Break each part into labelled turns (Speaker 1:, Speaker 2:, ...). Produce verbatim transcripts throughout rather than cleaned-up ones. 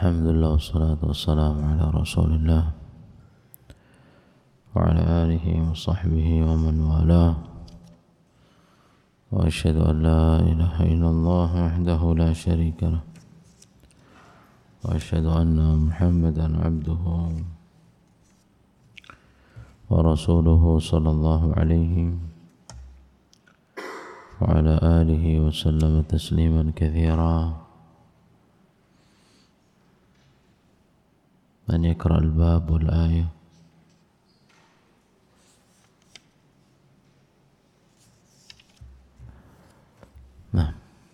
Speaker 1: Alhamdulillah wassalatu wassalamu ala rasulillah wa ala alihi wa sahbihi wa man walah wa ashhadu an la ilaha illallah wahdahu la sharika lah wa ashhadu anna Muhammadan abduhu wa rasuluhu sallallahu alaihi wa ala alihi wa sallama tasliman katsira. من يقرأ الباب والآية. نعم.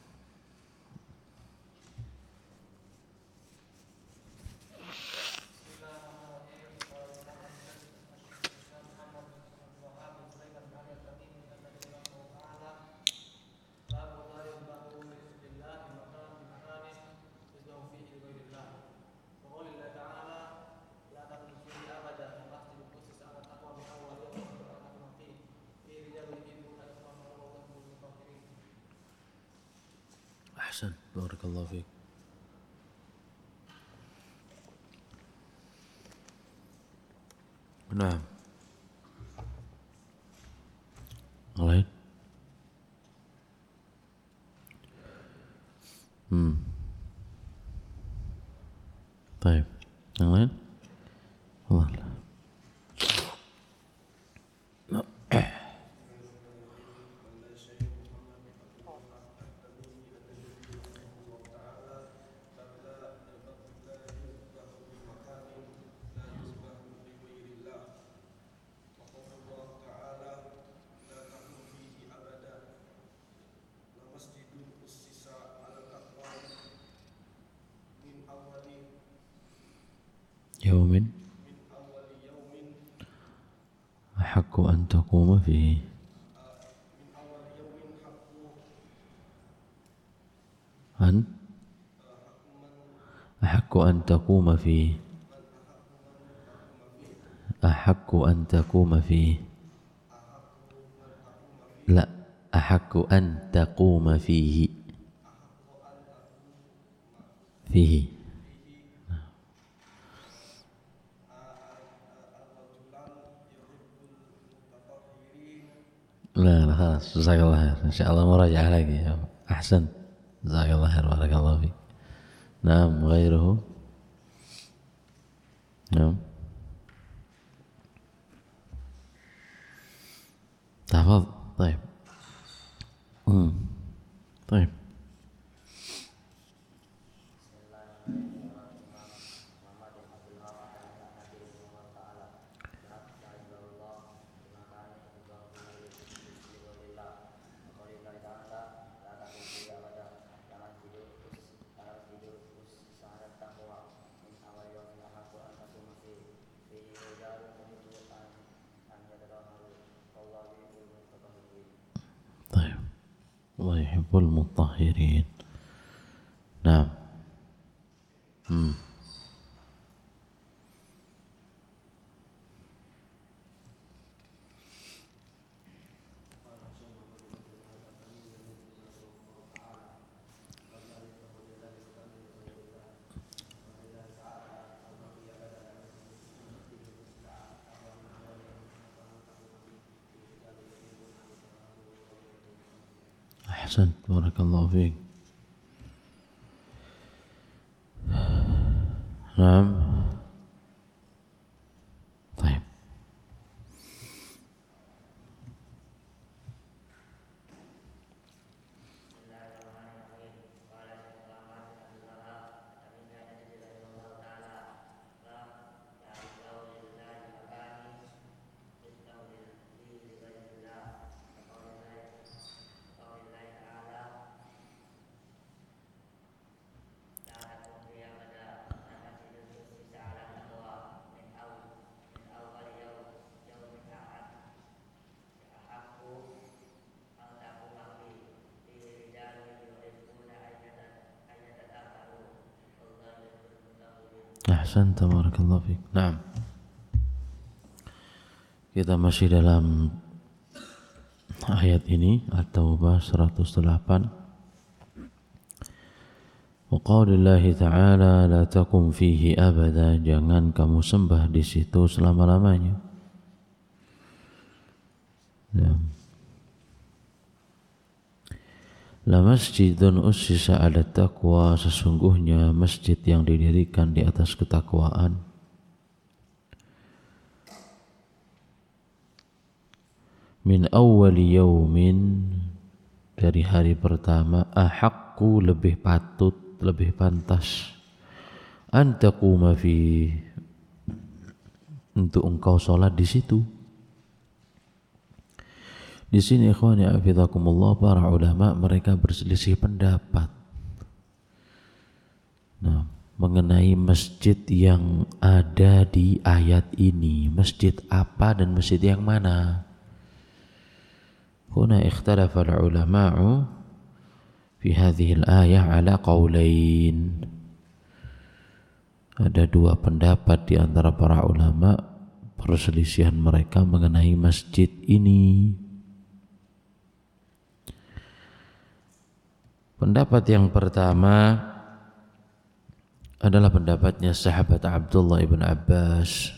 Speaker 1: أحسن بارك الله فيك. نعم. lain hmm baik, yang lain Allah. يوم أحق أن تقوم فيه أن أحق أن تقوم فيه أحق أن تقوم فيه لا أحق أن تقوم فيه فيه لا لا خلاص جزاك الله خير إن شاء الله مراجعة لك. أحسن جزاك الله خير بارك الله فيك. نعم غيره. نعم تفضل. طيب امم طيب الله يحب المطهرين. نعم. hmm. أحسنت بارك الله فيك. نعم طيب Ahsan tabarakallahu fiik. Naam. Kita masih dalam ayat ini At-Taubah seratus delapan. Wa Qaulillahi ta'ala la taqum fihi abada, jangan kamu sembah di situ selama-lamanya. Ya. La masjidun ussisa 'ala taqwa, sesungguhnya masjid yang didirikan di atas ketakwaan. Min awwali yaumin, dari hari pertama, ahaqqu, lebih patut, lebih pantas, an taquma fi, untuk engkau sholat di situ. Di sini ikhwani hafizakumullah, para ulama mereka berselisih pendapat nah, mengenai masjid yang ada di ayat ini, masjid apa dan masjid yang mana. Huna ikhtalafa al-ulama'u fi hadhihi al-ayah ala qawlain. Ada dua pendapat di antara para ulama, perselisihan mereka mengenai masjid ini. Pendapat yang pertama adalah pendapatnya sahabat Abdullah ibn Abbas,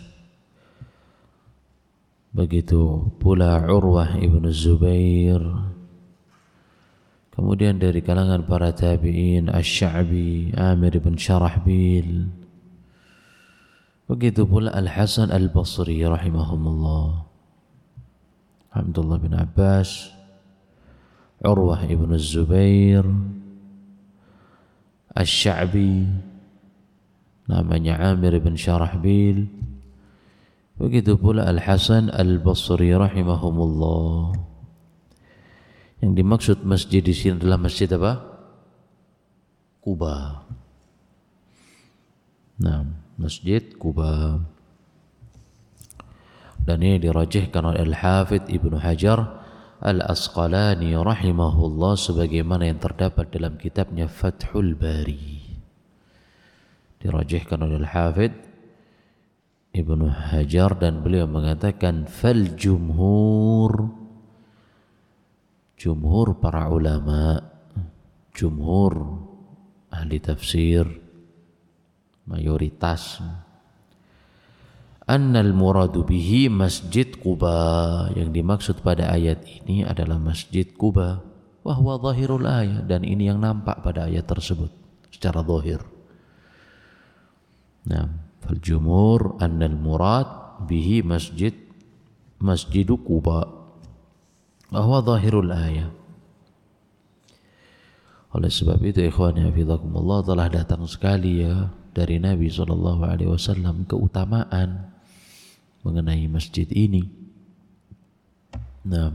Speaker 1: begitu pula Urwah ibn Zubair, kemudian dari kalangan para tabi'in Asy-Sya'bi, Amir ibn Syarahbil, begitu pula Al-Hasan Al-Basri rahimahumullah. Abdullah bin Abbas, Urwah ibn Zubair, Asy-Sya'bi, namanya Amir ibn Syarahbil, begitu pula Al-Hasan Al-Basri rahimahumullah. Yang dimaksud masjid di sini adalah masjid apa? Quba. Nah, masjid Quba. Dan ini dirajihkan oleh Al-Hafidh Ibnu Hajar Al-Asqalani rahimahullah, sebagaimana yang terdapat dalam kitabnya Fathul Bari. Dirajihkan oleh Al-Hafidh Ibnu Hajar, dan beliau mengatakan fal jumhur, jumhur para ulama, jumhur ahli tafsir, mayoritas, annal muradu bihi masjid Quba, yang dimaksud pada ayat ini adalah masjid Quba, wa huwa zahirul ayat, dan ini yang nampak pada ayat tersebut secara zahir. Nah, fal jumhur annal murad bihi masjid masjid Quba wa huwa zahirul ayat. Oleh sebab itu ikhwani hafizakumullah, telah datang sekali ya dari Nabi sallallahu alaihi wasallam keutamaan mengenai masjid ini. Nah,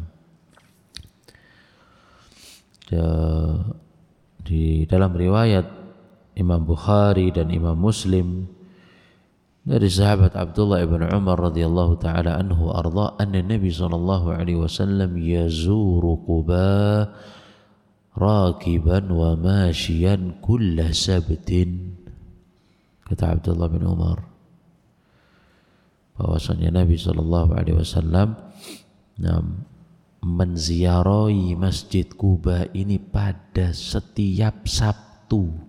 Speaker 1: di dalam riwayat Imam Bukhari dan Imam Muslim dari sahabat Abdullah ibn Umar radhiyallahu taala anhu arda, anna Nabi sallallahu alaihi wasallam yazuru Quba rakiban wa mashiyan kulla sabtin. Kata Abdullah bin Umar bahwasanya Nabi sallallahu alaihi wasallam menziarahi Masjid Quba ini pada setiap Sabtu.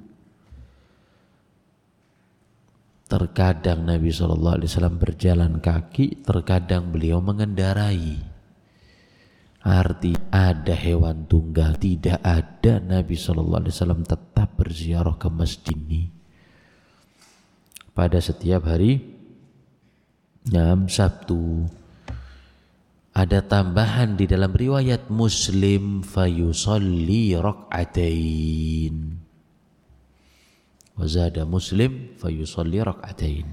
Speaker 1: Terkadang Nabi shallallahu alaihi wasallam berjalan kaki, terkadang beliau mengendarai. Arti ada hewan tunggal, tidak ada, Nabi shallallahu alaihi wasallam tetap berziarah ke masjid ini pada setiap hari enam Sabtu. Ada tambahan di dalam riwayat Muslim, fayusalli rak'atain. Wazada Muslim fayusalli rak'atain.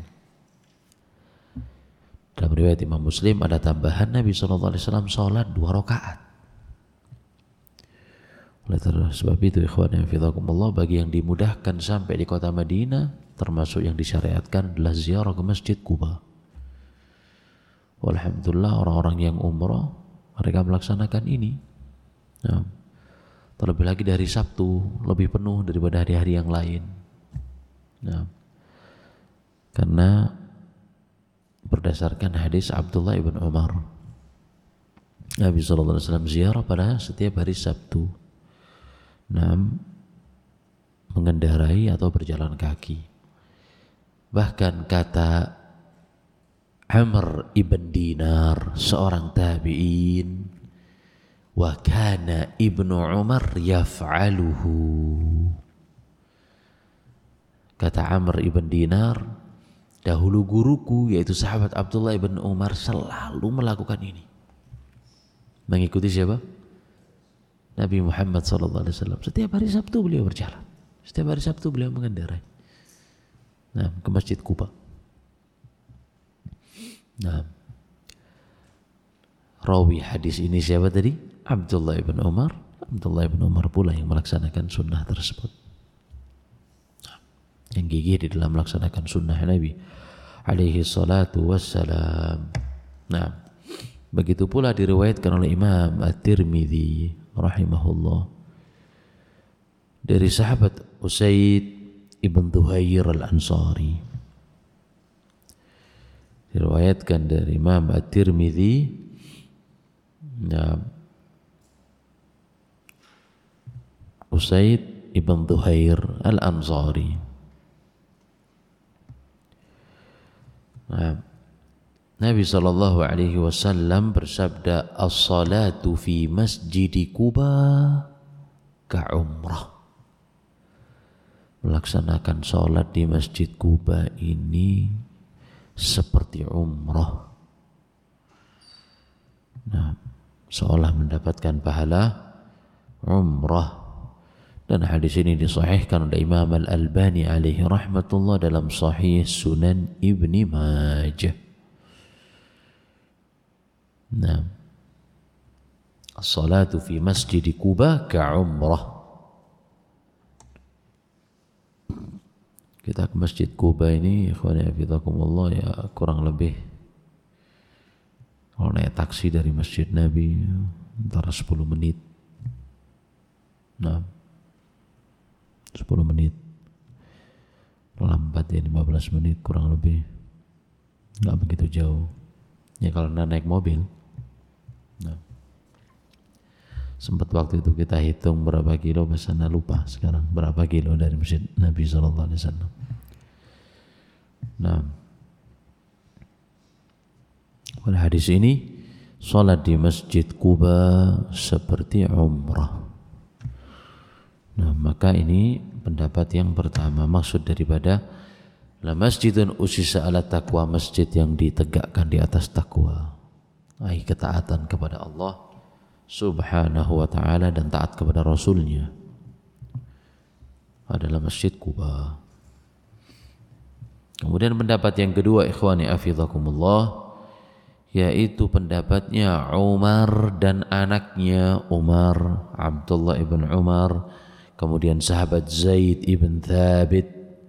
Speaker 1: Dalam riwayat Imam Muslim ada tambahan, Nabi shallallahu alaihi wasallam sholat dua rakaat. Oleh sebab itu ikhwan fillah, bagi yang dimudahkan sampai di kota Madinah, termasuk yang disyariatkan adalah ziarah ke Masjid Quba. Walhamdulillah, orang-orang yang umrah mereka melaksanakan ini. Nah, terlebih lagi dari Sabtu lebih penuh daripada hari-hari yang lain. Nah, karena berdasarkan hadis Abdullah ibn Umar, Nabi shallallahu alaihi wasallam ziarah pada setiap hari Sabtu. Nah, mengendarai atau berjalan kaki. Bahkan kata Amr ibn Dinar, seorang tabi'in, wa kana ibnu Umar yaf'aluhu. Kata Amr ibn Dinar, dahulu guruku yaitu sahabat Abdullah ibn Umar selalu melakukan ini. Mengikuti siapa? Nabi Muhammad sallallahu alaihi wasallam. Setiap hari Sabtu beliau berjalan. Setiap hari Sabtu beliau mengendarai. Nah, ke Masjid Kuba. Nah, rawi hadis ini siapa tadi? Abdullah ibn Umar. Abdullah ibn Umar pula yang melaksanakan sunnah tersebut. Nah, yang gigih di dalam melaksanakan sunnah Nabi alaihi salatu wassalam. Nah, begitu pula diriwayatkan oleh Imam At-Tirmidzi rahimahullah dari sahabat Usaid ibn Dhuhair al-Ansari. Diriwayatkan dari Imam At-Tirmidzi, ya, Usaid ibn Dhuhair al-Ansari. Nah, Nabi sallallahu alaihi wasallam bersabda, as-salatu fi masjid Kuba ka umrah. Melaksanakan salat di Masjid Kuba ini seperti umrah. Nah, seolah mendapatkan pahala umrah. Dan hadis ini disahihkan oleh Imam Al-Albani alaihi rahmatullah dalam Sahih Sunan Ibni Majah. Nah, as-salatu fi masjid Kuba ka umrah. Kita ke Masjid Kuba ini, ikhwani hafizakumullah, ya kurang lebih kalau naik taksi dari Masjid Nabi antara sepuluh menit. Nah, sepuluh menit. Lambat ya lima belas menit kurang lebih. Enggak begitu jauh. Ya kalau naik mobil. Nah, sempat waktu itu kita hitung berapa kilo, bahasanya lupa sekarang berapa kilo dari Masjid Nabi sallallahu alaihi wasallam. Nah, pada hadis ini, salat di Masjid Kuba seperti umrah. Nah, maka ini pendapat yang pertama, maksud daripada la masjidun usisa ala taqwa, masjid yang ditegakkan di atas takwa, ai ketaatan kepada Allah subhanahu wa ta'ala dan taat kepada Rasulnya, adalah Masjid Kuba. Kemudian pendapat yang kedua, ikhwani afizakumullah, yaitu pendapatnya Umar dan anaknya Umar, Abdullah ibn Umar, kemudian sahabat Zaid ibn Thabit,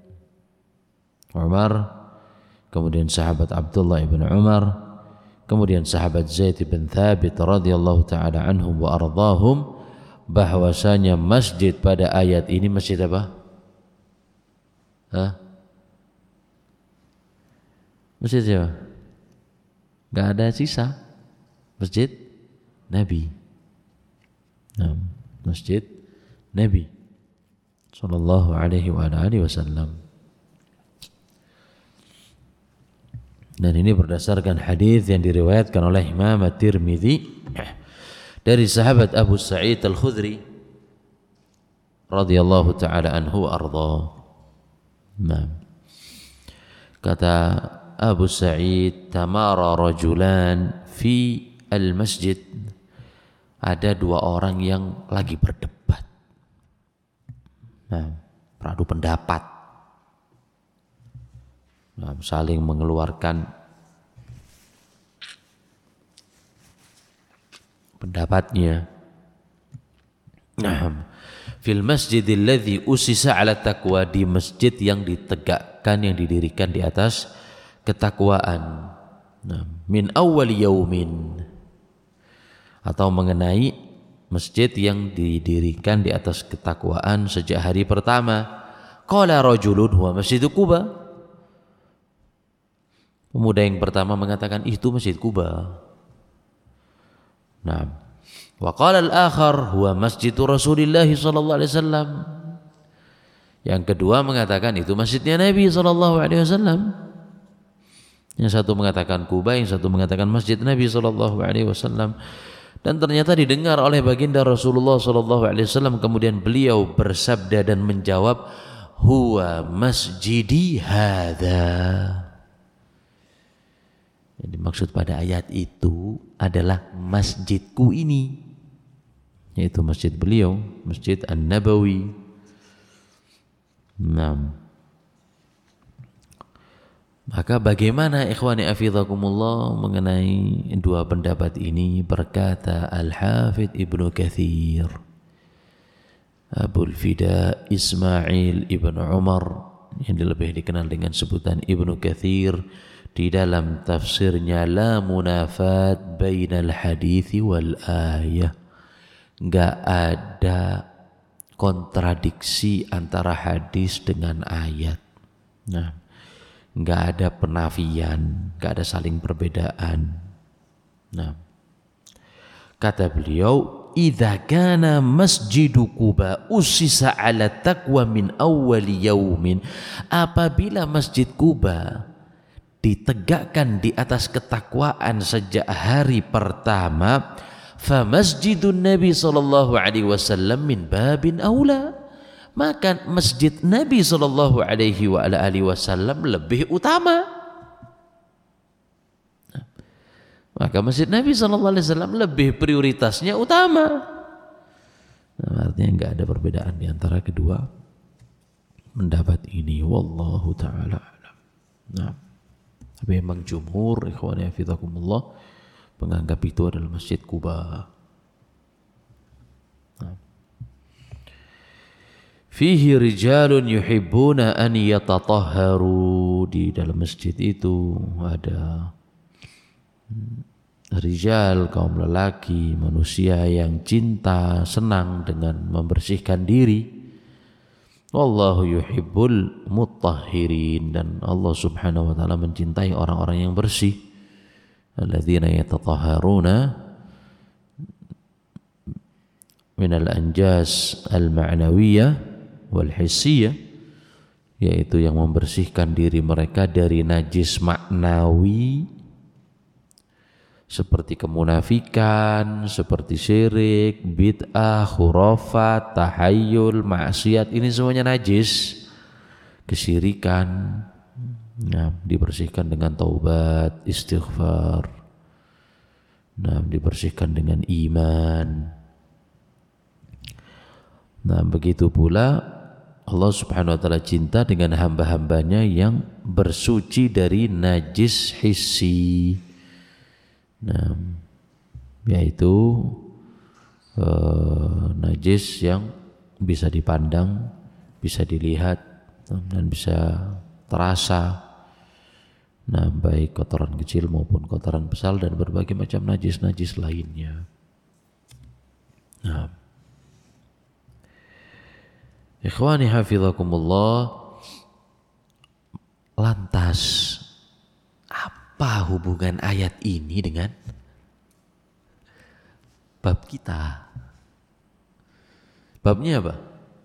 Speaker 1: Umar, kemudian sahabat Abdullah ibn Umar, kemudian sahabat Zaid ibn Thabit radhiyallahu ta'ala anhum wa ardhahum, bahwasanya masjid pada ayat ini masjid apa? Hah? Masjid siapa? Gak ada sisa. Masjid Nabi. Nah, Masjid Nabi sallallahu alaihi wa alihi wasallam. Dan ini berdasarkan hadis yang diriwayatkan oleh Imam At-Tirmidzi dari sahabat Abu Sa'id Al-Khudri radhiyallahu ta'ala anhu arda. Nah, kata Abu Sa'id, tamara rajulan fi al-masjid, ada dua orang yang lagi berdebat. Nah, beradu pendapat. Nah, saling mengeluarkan pendapatnya. Nah, fil masjidil ladzi usisa ala taqwa, di masjid yang ditegakkan, yang didirikan di atas ketakwaan. Nah, min awwal yaumin, atau mengenai masjid yang didirikan di atas ketakwaan sejak hari pertama. Qala rajulun huwa Masjid Kuba. Pemuda yang pertama mengatakan itu Masjid Kuba. Nah, wa qala al-akhar huwa Masjid Rasulillah sallallahu alaihi wasallam. Yang kedua mengatakan itu masjidnya Nabi shallallahu alaihi wasallam. Yang satu mengatakan Kuba, yang satu mengatakan masjid Nabi shallallahu alaihi wasallam. Dan ternyata didengar oleh baginda Rasulullah shallallahu alaihi wasallam. Kemudian beliau bersabda dan menjawab, huwa masjidi hadza. Yang dimaksud pada ayat itu adalah masjidku ini, yaitu masjid beliau, Masjid An-Nabawi. Nah, maka bagaimana ikhwani afidhakumullah mengenai dua pendapat ini? Berkata Al-Hafidh Ibnu Katsir, Abul Fida Ismail Ibn Umar, yang lebih dikenal dengan sebutan Ibnu Katsir, di dalam tafsirnya La Munafat Bainal Hadithi wal Ayah, enggak ada kontradiksi antara hadis dengan ayat. Nah, enggak ada penafian, enggak ada saling perbedaan. Nah, kata beliau, idza kana masjidu Quba usisa ala taqwa min awwali yaumin, apabila masjid Quba ditegakkan di atas ketakwaan sejak hari pertama, fa masjidun Nabi sallallahu alaihi wasallam min babin aula, maka masjid Nabi sallallahu alaihi wa ala alihi wasallam lebih utama. Maka masjid Nabi sallallahu alaihi wasallam lebih prioritasnya utama. Nah, artinya enggak ada perbedaan di antara kedua pendapat ini, wallahu taala alam. Nah, tapi memang jumhur ikhwani hafizakumullah menganggap itu adalah Masjid Quba. Nah. Fihi rijalun yuhibbuna an yatatahharu, di dalam masjid itu ada rijal, kaum lelaki, manusia yang cinta, senang dengan membersihkan diri. Wallahu yuhibbul mutahhirin, dan Allah subhanahu wa ta'ala mencintai orang-orang yang bersih. Alladzina yatatahharuna minal anjas al-ma'nawiyah wal hissiyah, yaitu yang membersihkan diri mereka dari najis maknawi seperti kemunafikan, seperti syirik, bid'ah, khurafat, tahayyul, maksiat, ini semuanya najis. Kesyirikan, nah, dibersihkan dengan taubat, istighfar, nah, dibersihkan dengan iman. Nah, begitu pula Allah subhanahu wa ta'ala cinta dengan hamba-hambanya yang bersuci dari najis hissi. Nah, yaitu uh, najis yang bisa dipandang, bisa dilihat, dan bisa terasa. Nah, baik kotoran kecil maupun kotoran besar dan berbagai macam najis-najis lainnya. Nah, ikhwani hafizakumullah, lantas apa hubungan ayat ini dengan bab kita? Babnya apa?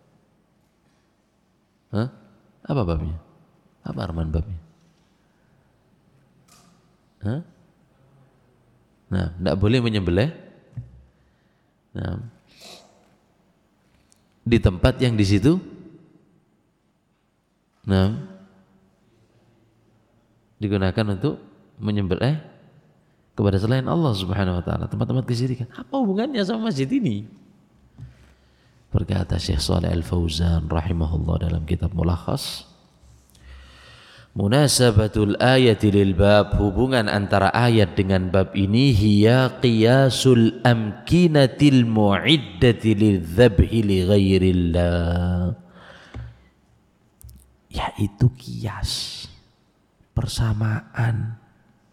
Speaker 1: Hah? Apa babnya? Apa arman babnya? Hah? Nah, tidak boleh menyembelih. Nah, di tempat yang di situ, nah, digunakan untuk menyembelih kepada selain Allah subhanahu wa ta'ala, tempat-tempat kesyirikan. Apa hubungannya sama masjid ini? Berkata Syekh Shalih Al-Fauzan rahimahullah dalam kitab Mulakhas, munasabatul ayati lil bab, hubungan antara ayat dengan bab ini, hiya qiyasul amkinatil mu'iddati lidzabhi li ghairillah, yaitu kias, persamaan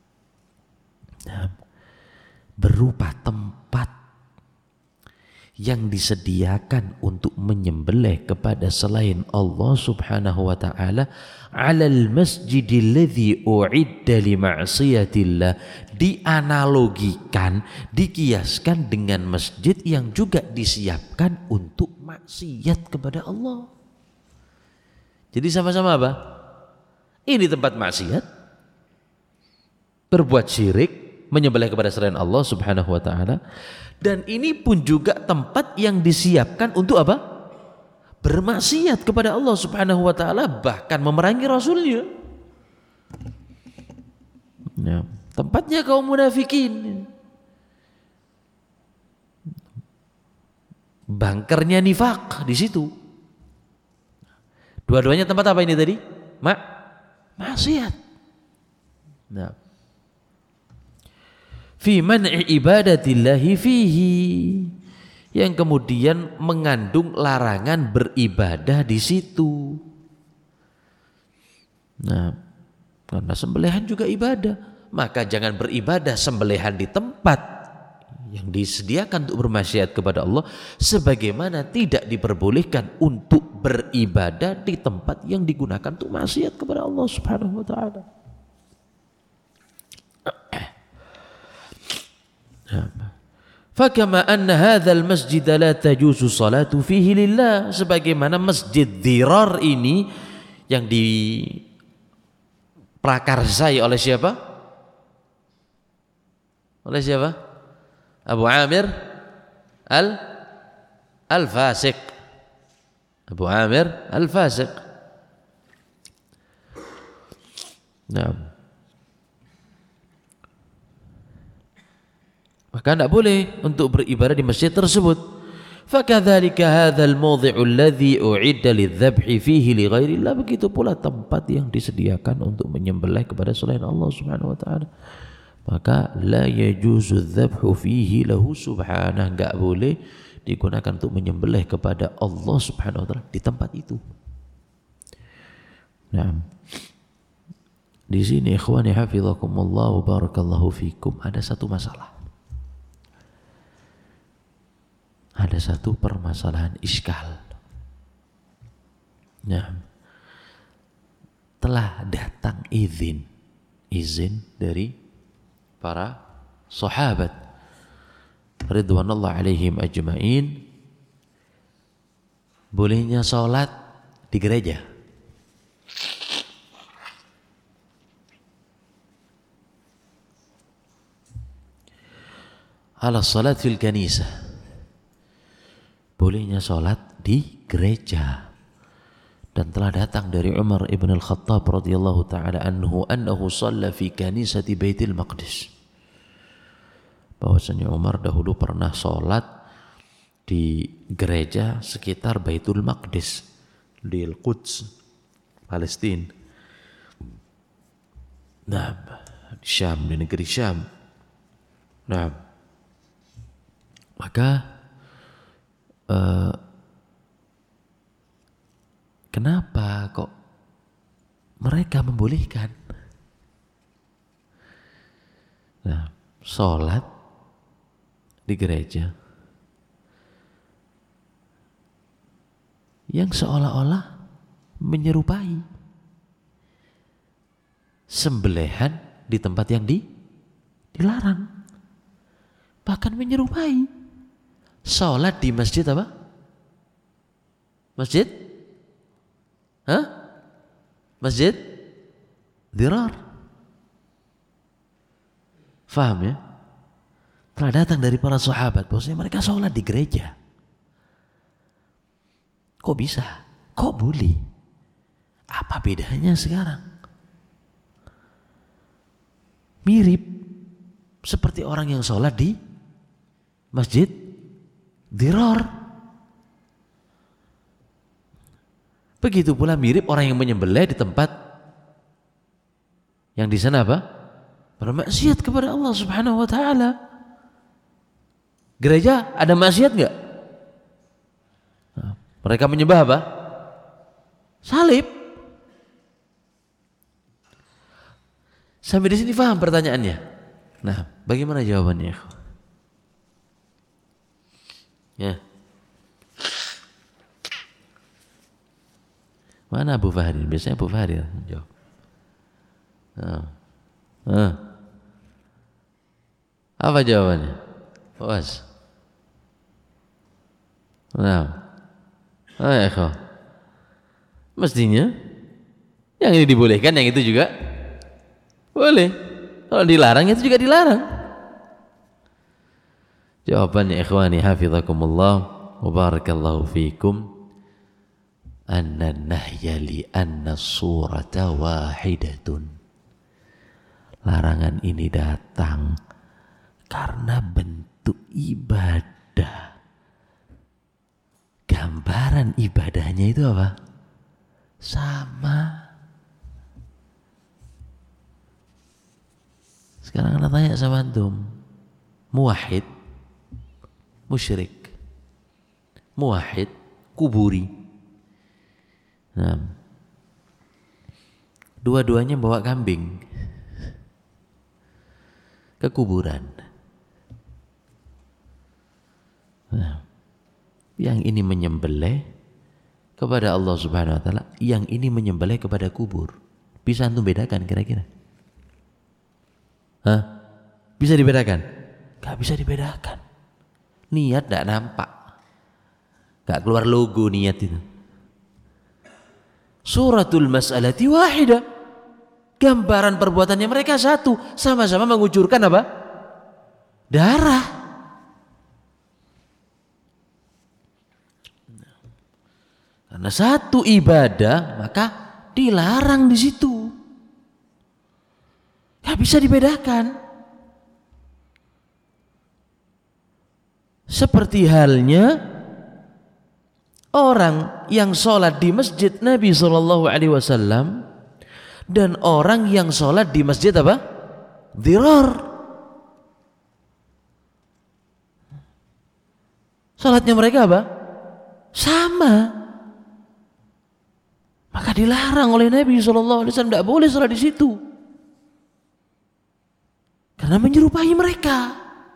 Speaker 1: berupa tempat yang disediakan untuk menyembelih kepada selain Allah subhanahu wa ta'ala, alal masjidil ladzi u'idda li ma'siyatillah, dianalogikan, dikiaskan dengan masjid yang juga disiapkan untuk maksiat kepada Allah. Jadi sama-sama apa? Ini tempat maksiat, berbuat syirik, menyembelih kepada selain Allah Subhanahu wa taala, dan ini pun juga tempat yang disiapkan untuk apa? Bermaksiat kepada Allah Subhanahu wa taala, bahkan memerangi Rasulnya. Ya, tempatnya kaum munafikin. Bangkernya nifak di situ. Dua-duanya tempat apa ini tadi? Ma maksiat. Nah. Fi man'i ibadatillahi fihi, yang kemudian mengandung larangan beribadah di situ. Nah, karena sembelihan juga ibadah, maka jangan beribadah sembelihan di tempat yang disediakan untuk bermaksiat kepada Allah, sebagaimana tidak diperbolehkan untuk beribadah di tempat yang digunakan untuk maksiat kepada Allah Subhanahu wa taala. Fakama anna hadzal masjid la tajuzu salatu fihi lillah, sebagaimana masjid Dirar ini yang diprakarsai oleh siapa? Oleh siapa? Abu Amir al Al-Fasiq. Abu Amir Al-Fasiq. Nah, maka tidak boleh untuk beribadah di masjid tersebut. Fakadzalika hadzal mawdhi'u alladhi u'idda lidz-dzabhi fihi li ghairillah, begitu pula tempat yang disediakan untuk menyembelih kepada selain Allah Subhanahu wa taala. Maka la yajuzu dzabhu fihi lahu subhanahu, enggak boleh digunakan untuk menyembelih kepada Allah Subhanahu wa taala di tempat itu. Nah, di sini ikhwani hafizakumullah wa barakallahu fikum, ada satu masalah. Ada satu permasalahan iskal. Nah, telah datang izin, izin dari para sahabat ridwanullah alaihim ajma'in, bolehnya sholat di gereja. Ala salat fil kanisah, bolehnya sholat di gereja. Dan telah datang dari Umar ibn al-Khattab radhiyallahu ta'ala anhu annahu shalla fi kanisati Baitul Maqdis, bahwasanya Umar dahulu pernah sholat di gereja sekitar Baitul Maqdis di Al-Quds, Palestina. Nah, di Syam, di negeri Syam. Nah, maka Uh, kenapa kok mereka membolehkan? Nah, sholat di gereja yang seolah-olah menyerupai sembelihan di tempat yang di, dilarang, bahkan menyerupai sholat di masjid apa? Masjid? Hah? Masjid Dirar. Faham ya? Telah datang dari para sahabat bahwasanya mereka sholat di gereja. Kok bisa? Kok boleh? Apa bedanya sekarang? Mirip seperti orang yang sholat di masjid Dirar. Begitu pula mirip orang yang menyembelih di tempat yang di sana apa? Bermaksiat kepada Allah Subhanahu wa taala. Gereja ada maksiat enggak? Nah, mereka menyembah apa? Salib. Sampai di sini paham pertanyaannya? Nah, bagaimana jawabannya? Ya. Mana Abu Fahri? Biasanya Abu Fahri jawab. Nah. Nah. Apa jawabannya? Was. Nah. Ah, ya, Mestinya yang ini dibolehkan, yang itu juga boleh. Kalau dilarang itu juga dilarang. Jawabannya ikhwani hafizakumullah wa barakallahu fikum, anna nahya li anna surata wahidatun. Larangan ini datang karena bentuk ibadah, gambaran ibadahnya itu apa? Sama. Sekarang anda tanya sama antum, muwahhid, musyrik, muwahhid, kuburi. Nah, dua-duanya bawa kambing ke kuburan. Nah, yang ini menyembelih kepada Allah Subhanahu wa taala, yang ini menyembelih kepada kubur. Bisa antum bedakan kira-kira? Hah? Bisa dibedakan? Gak bisa dibedakan. Niat gak nampak, gak keluar logo niat itu. Suratul mas'alati wahidah, gambaran perbuatannya mereka satu, sama-sama mengucurkan apa? Darah. Karena satu ibadah, maka dilarang di situ. Gak bisa dibedakan. Seperti halnya orang yang sholat di masjid Nabi shallallahu alaihi wasallam dan orang yang sholat di masjid apa? Dirar. Sholatnya mereka apa? Sama. Maka dilarang oleh Nabi shallallahu alaihi wasallam, tidak boleh sholat di situ karena menyerupai mereka.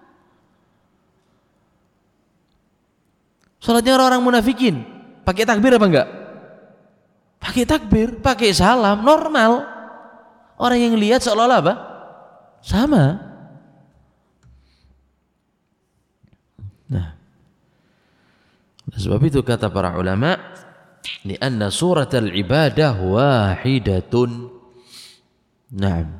Speaker 1: Sholatnya orang-orang munafikin pakai takbir apa enggak? Pakai takbir, pakai salam, normal. Orang yang lihat seolah-olah apa? Sama. Nah, sebab itu kata para ulama, lianna suratul ibadah wahidatun. Naam.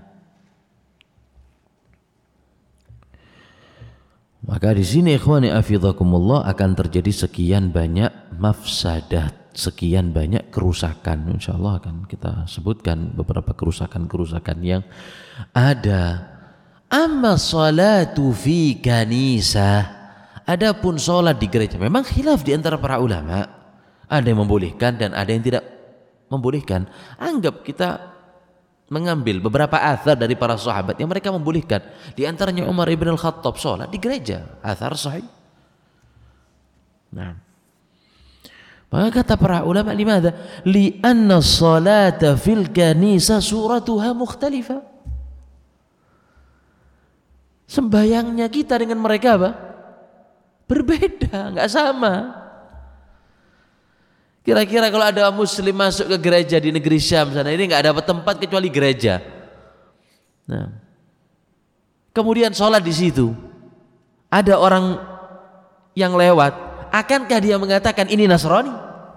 Speaker 1: Maka di sini ikhwani afidhakumullah akan terjadi sekian banyak mafsadat, sekian banyak kerusakan. Insyaallah akan kita sebutkan beberapa kerusakan-kerusakan yang ada. Amma salatu fi kanisah, adapun salat di gereja memang khilaf di antara para ulama. Ada yang membolehkan dan ada yang tidak membolehkan. Anggap kita mengambil beberapa athar dari para sahabat yang mereka membolehkan. Di antaranya Umar ibn al-Khattab sholat di gereja, athar sahih. Nah, maka kata para ulama, limadha? Lianna salata fil kanisa suratuha mukhtalifah. Sembayangnya kita dengan mereka apa? Berbeda, nggak sama. Kira-kira kalau ada muslim masuk ke gereja di negeri Syam sana, ini nggak dapat tempat kecuali gereja. Nah, kemudian sholat di situ, ada orang yang lewat, akankah dia mengatakan ini Nasrani?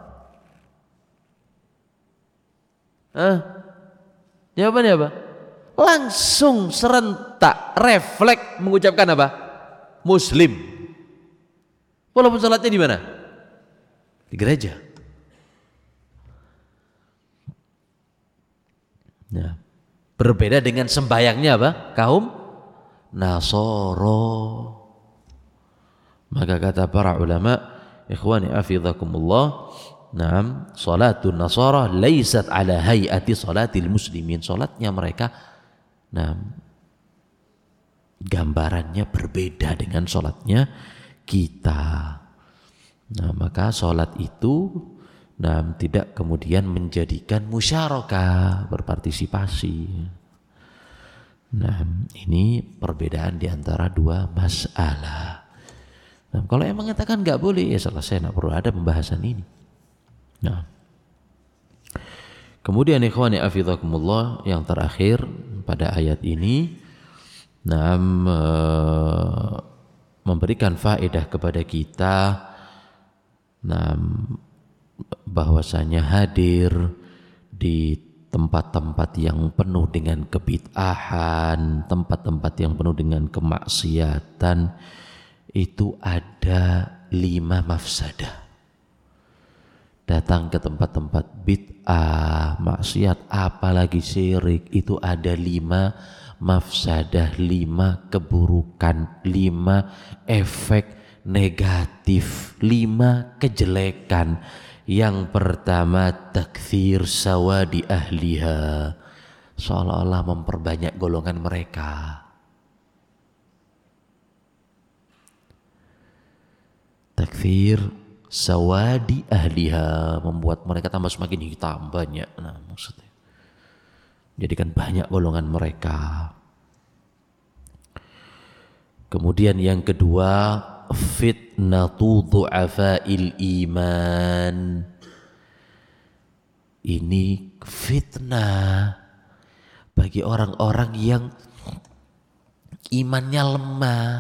Speaker 1: Hah? Jawabannya apa? Langsung serentak, refleks mengucapkan apa? Muslim. Walaupun sholatnya di mana? Di gereja. Nah, berbeda dengan sembayangnya apa? Kaum Nasoro. Maka kata para ulama, ikhwani afidhakumullah, naam, salatun nasara laysat ala hayati salatil muslimin. Salatnya mereka, naam, gambarannya berbeda dengan salatnya kita. Nah, maka salat itu nah, tidak kemudian menjadikan musyarakah, berpartisipasi. Nah, ini perbedaan di antara dua masalah. Nah, kalau yang mengatakan nggak boleh, ya selesai, nggak perlu ada pembahasan ini. Nah, kemudian ikhwani afidhakumullah, yang terakhir pada ayat ini, nah, memberikan faedah kepada kita, nah, bahwasanya hadir di tempat-tempat yang penuh dengan kebid'ahan, tempat-tempat yang penuh dengan kemaksiatan, itu ada lima mafsadah. Datang ke tempat-tempat bid'ah, maksiat, apalagi syirik, itu ada lima mafsadah, lima keburukan, lima efek negatif, lima kejelekan. Yang pertama, takthir sawadi ahliha, seolah-olah memperbanyak golongan mereka. Takthir sawadi ahliha, membuat mereka tambah semakin hitam banyak. Nah, maksudnya jadikan banyak golongan mereka. Kemudian yang kedua, fitnatu du'afa'il iman. Ini fitnah bagi orang-orang yang imannya lemah.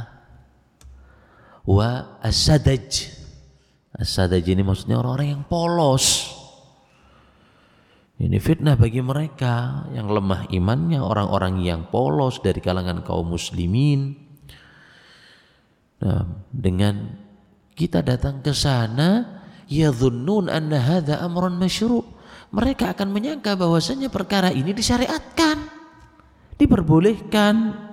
Speaker 1: Wa asadaj. Asadaj ini maksudnya orang-orang yang polos. Ini fitnah bagi mereka yang lemah imannya, orang-orang yang polos dari kalangan kaum muslimin. Nah, dengan kita datang ke sana, yadhunnun anna hadza amrun masyru'. Mereka akan menyangka bahwasanya perkara ini disyariatkan, diperbolehkan.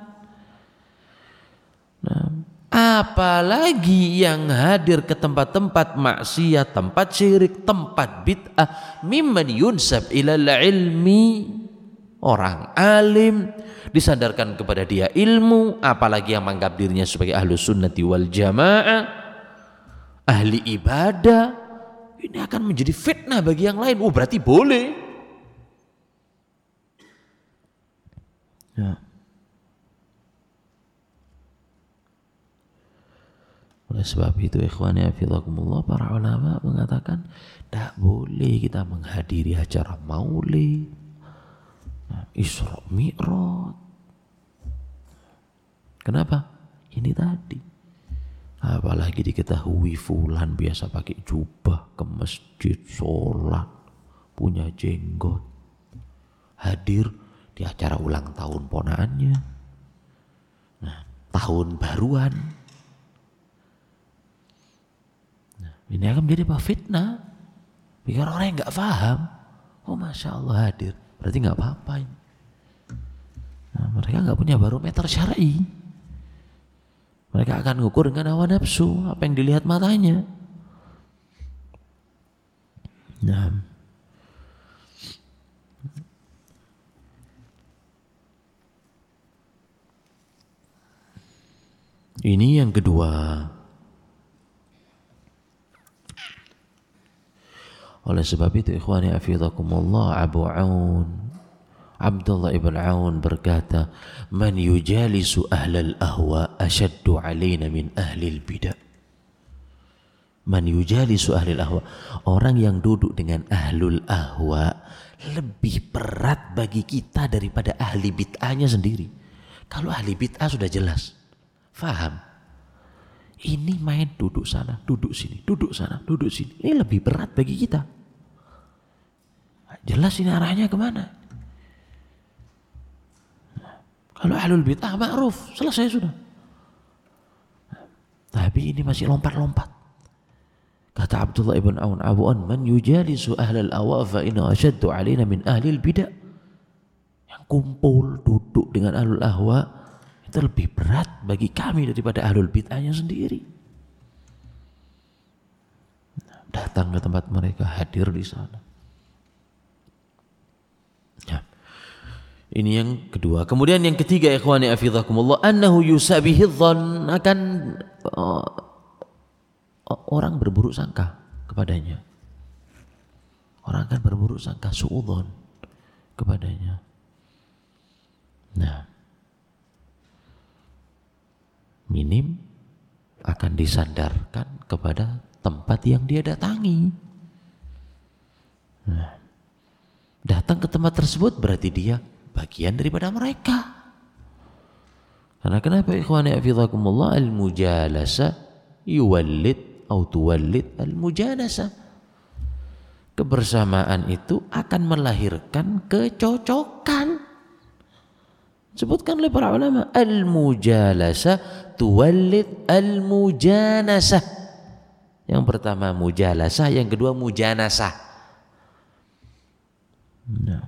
Speaker 1: Nah, apalagi yang hadir ke tempat-tempat maksiat, tempat syirik, tempat bid'ah, mimman yunsab ilal ilmi, orang alim, disandarkan kepada dia ilmu, apalagi yang menganggap dirinya sebagai ahlu sunnati wal jamaah, ahli ibadah, ini akan menjadi fitnah bagi yang lain. Oh, berarti boleh. Ya. Oleh sebab itu, ikhwani hafizakumullah, para ulama mengatakan tidak boleh kita menghadiri acara maulid, nah, Isra Mi'raj. Kenapa? Ini tadi. Apalagi diketahui fulan biasa pakai jubah ke masjid, sholat, punya jenggot, hadir di acara ulang tahun ponaannya, nah, tahun baruan. Nah, ini akan menjadi apa? Fitnah. Biar orang yang nggak paham, oh masya Allah hadir, berarti nggak apa-apa ini. Nah, mereka nggak punya barometer syar'i. Mereka akan ngukur dengan hawa nafsu, apa yang dilihat matanya. Nah, ini yang kedua. Oleh sebab itu, ikhwani hafizakumullah, Abu Aun Abdullah ibn Aun berkata, man yujalisu ahlal ahwa ashaddu alaina min ahlil bidah. Man yujalisu ahlil ahwa, orang yang duduk dengan ahlul ahwa lebih berat bagi kita daripada ahli bid'ahnya sendiri. Kalau ahli bid'ah sudah jelas, faham. Ini main duduk sana, duduk sini, duduk sana, duduk sini. Ini lebih berat bagi kita. Jelas ini arahnya kemana. Kalau ahlul bid'ah ma'ruf, selesai sudah. Tapi ini masih lompat-lompat. Kata Abdullah ibn Aun, Abu An, man yujalisu ahlal awa fa inna ashaddu alaina min ahlil bid'ah. Yang kumpul duduk dengan ahlul ahwa itu lebih berat bagi kami daripada ahlul bid'ahnya sendiri. Datang ke tempat mereka, hadir di sana. Ya. Ini yang kedua. Kemudian yang ketiga, ikhwani hafizakumullah, annahu yusabihi dhann, akan uh, orang berburuk sangka kepadanya. Orang akan berburuk sangka, suudzon kepadanya. Nah, minim akan disandarkan kepada tempat yang dia datangi. Nah, datang ke tempat tersebut berarti dia bagian daripada mereka. Karena kenapa ikhwani hafizakumullah, al-mujalasa yuwallid atau tuwallid al-mujalasa. kebersamaan itu akan melahirkan kecocokan. Sebutkan oleh para ulama, al-mujalasah tuwallid al-mujanasah. Yang pertama mujalasah, yang kedua mujanasah. Nah,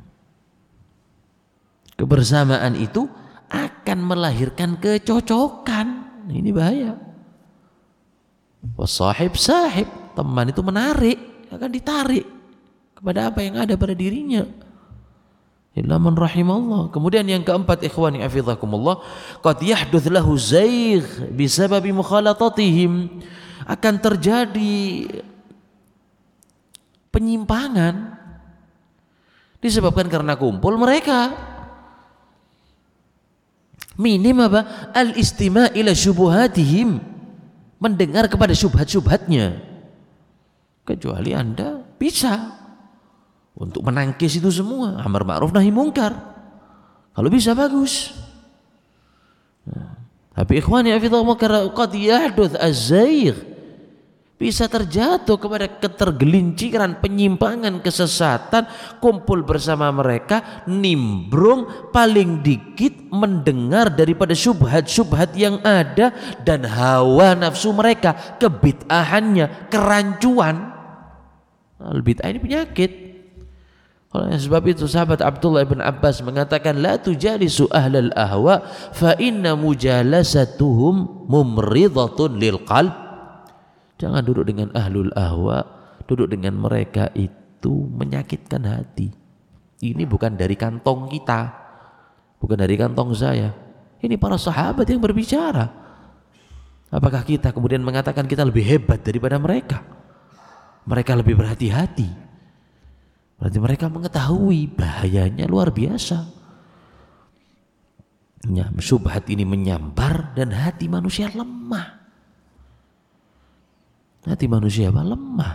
Speaker 1: kebersamaan itu akan melahirkan kecocokan. Ini bahaya. Wasahib sahib, teman itu menarik, akan ditarik kepada apa yang ada pada dirinya. Illa man rahimallah. Kemudian yang keempat, ikhwani hafizakumullah, qad yahduts lahu zaigh bisababi mukhalatatihim, akan terjadi penyimpangan disebabkan karena kumpul mereka. Minim apa? Al-istima' ila syubuhatihim, mendengar kepada syubhat-syubhatnya. Kecuali Anda bisa untuk menangkis itu semua, amar ma'ruf nahi mungkar. Kalau bisa bagus. Nah, tapi ikhwani fillah, qad yahduts az-zaigh, bisa terjatuh kepada ketergelinciran, penyimpangan, kesesatan, kumpul bersama mereka, nimbrung paling dikit mendengar daripada syubhat-syubhat yang ada dan hawa nafsu mereka, kebid'ahannya, kerancuan. Al-bid'ah ini penyakit. Oleh sebab itu sahabat Abdullah bin Abbas mengatakan, la tujalisu ahlal ahwa fa inna mujalasatuhum mumridhatun lil qalb. Jangan duduk dengan ahlul ahwa, duduk dengan mereka itu menyakitkan hati. Ini bukan dari kantong kita, bukan dari kantong saya. Ini para sahabat yang berbicara. Apakah kita kemudian mengatakan kita lebih hebat daripada mereka? Mereka lebih berhati-hati. Berarti mereka mengetahui bahayanya luar biasa. Ya, syubhat ini menyambar dan hati manusia lemah. Hati manusia apa? Lemah.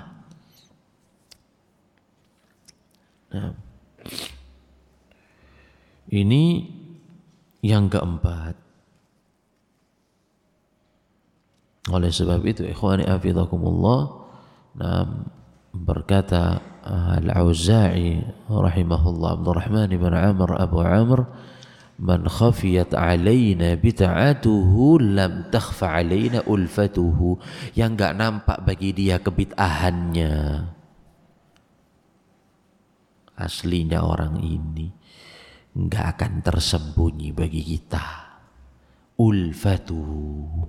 Speaker 1: Nah, ini yang keempat. Oleh sebab itu, ikhwani hafizakumullah, nah, berkata Al-Auza'i rahimahullah, Abdurrahman bin Amr Abu Amr, man khafiyat alaina bid'atuhu lam takhfa alaina ulfatuhu, yang enggak nampak bagi dia kebid'ahannya, aslinya orang ini enggak akan tersembunyi bagi kita ulfatuhu.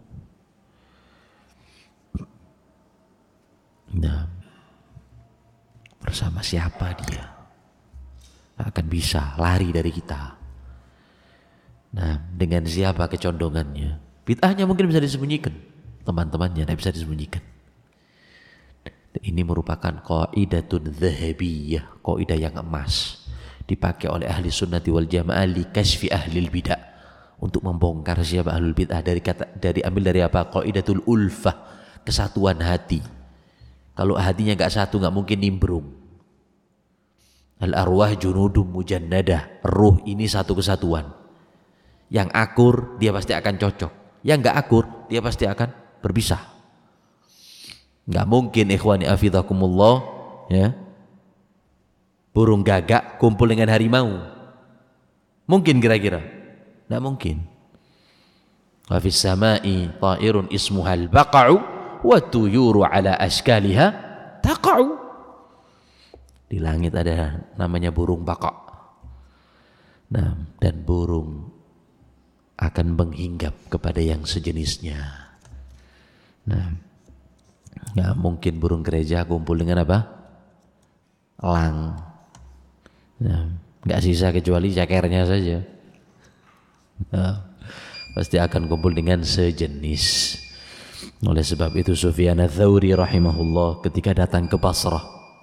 Speaker 1: Nah, bersama siapa dia akan bisa lari dari kita. Nah, dengan siapa kecondongannya, bid'ahnya mungkin bisa disembunyikan, teman-temannya tidak bisa disembunyikan. Ini merupakan qaidatun dhahabiyah, kaidah yang emas, dipakai oleh ahli sunnati wal jamaah li kasfi ahlil bid'ah, untuk membongkar siapa ahlul bid'ah. Dari kata, dari ambil dari apa? Qaidatul ulfah, kesatuan hati. Kalau hatinya enggak satu, enggak mungkin nimbrung. Al-arwah junudum mujannadah, ruh ini satu kesatuan. Yang akur dia pasti akan cocok, yang enggak akur dia pasti akan berpisah. Enggak mungkin ikhwani hafizakumullah, ya, burung gagak kumpul dengan harimau. Mungkin kira-kira? Enggak mungkin. Wa fis samai ta'irun ismuhal baqa'u wa tuyuru ala ashkaliha taqa'u. Di langit ada namanya burung baqa'. Nah, dan burung akan menghinggap kepada yang sejenisnya. Nah, nggak mungkin burung gereja kumpul dengan apa? Elang. Nah, nggak sisa kecuali cakernya saja. Nah, pasti akan kumpul dengan sejenis. Oleh sebab itu Sufyan ats-Tsauri rahimahullah ketika datang ke Basrah,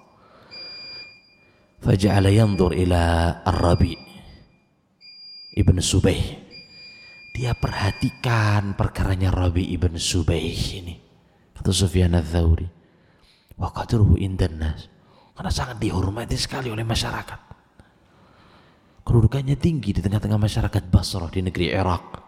Speaker 1: faja'ala yanzur ila Ar-Rabi' ibn Subaih. Dia perhatikan perkaranya Rabi' ibn Subaih ini. Kata Sufyan ats-Tsauri, wa qadruhu indan nas, karena sangat dihormati sekali oleh masyarakat. Kedudukannya tinggi di tengah-tengah masyarakat Basrah di negeri Irak.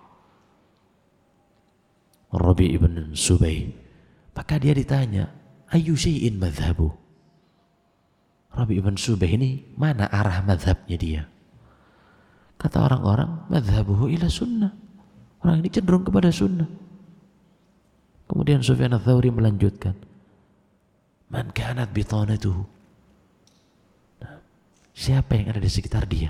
Speaker 1: Rabi' ibn Subaih. Maka dia ditanya, ayu syai'in madhabu? Rabi ibn Subeh ini mana arah madhabnya dia? Kata orang-orang, madhabuhu ila sunnah. Orang ini cenderung kepada sunnah. Kemudian Sufyan ats-Tsauri melanjutkan, man kanat bitanatuhu. Nah, siapa yang ada di sekitar dia?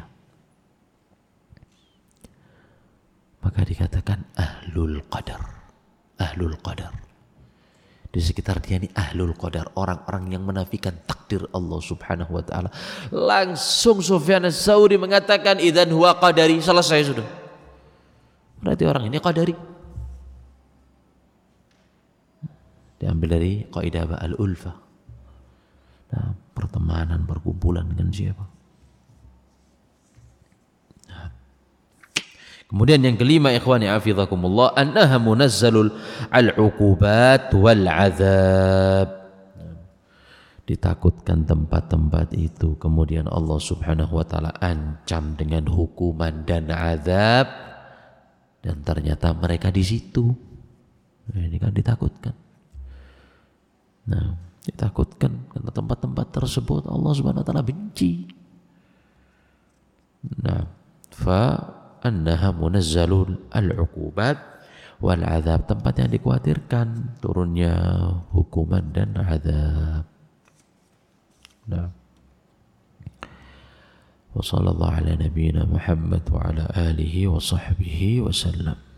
Speaker 1: Maka dikatakan ahlul qadar. Ahlul qadar. Di sekitar dia ini ahlul qadar, orang-orang yang menafikan takdir Allah Subhanahu wa taala. Langsung Sufyan ats-Tsauri mengatakan idzan huwa qadari, selesai sudah. Berarti orang ini qadari. Diambil dari kaidah al-ulfah. Nah, pertemanan, perkumpulan dengan siapa? Nah. Kemudian yang kelima, ikhwani hafizakumullah, annaha munazzalul al-uqubat wal azab. Ditakutkan tempat-tempat itu, kemudian Allah Subhanahu wa taala ancam dengan hukuman dan azab, dan ternyata mereka di situ. Nah, ini kan ditakutkan. Nah, ditakutkan karena tempat-tempat tersebut Allah Subhanahu wa taala benci. Nah, fa annaha munazzalul al-uqubat wal azab, tempat yang dikhawatirkan turunnya hukuman dan azab. Nah, wa sallallahu ala nabiyyina Muhammad wa ala alihi wa sahbihi wa sallam.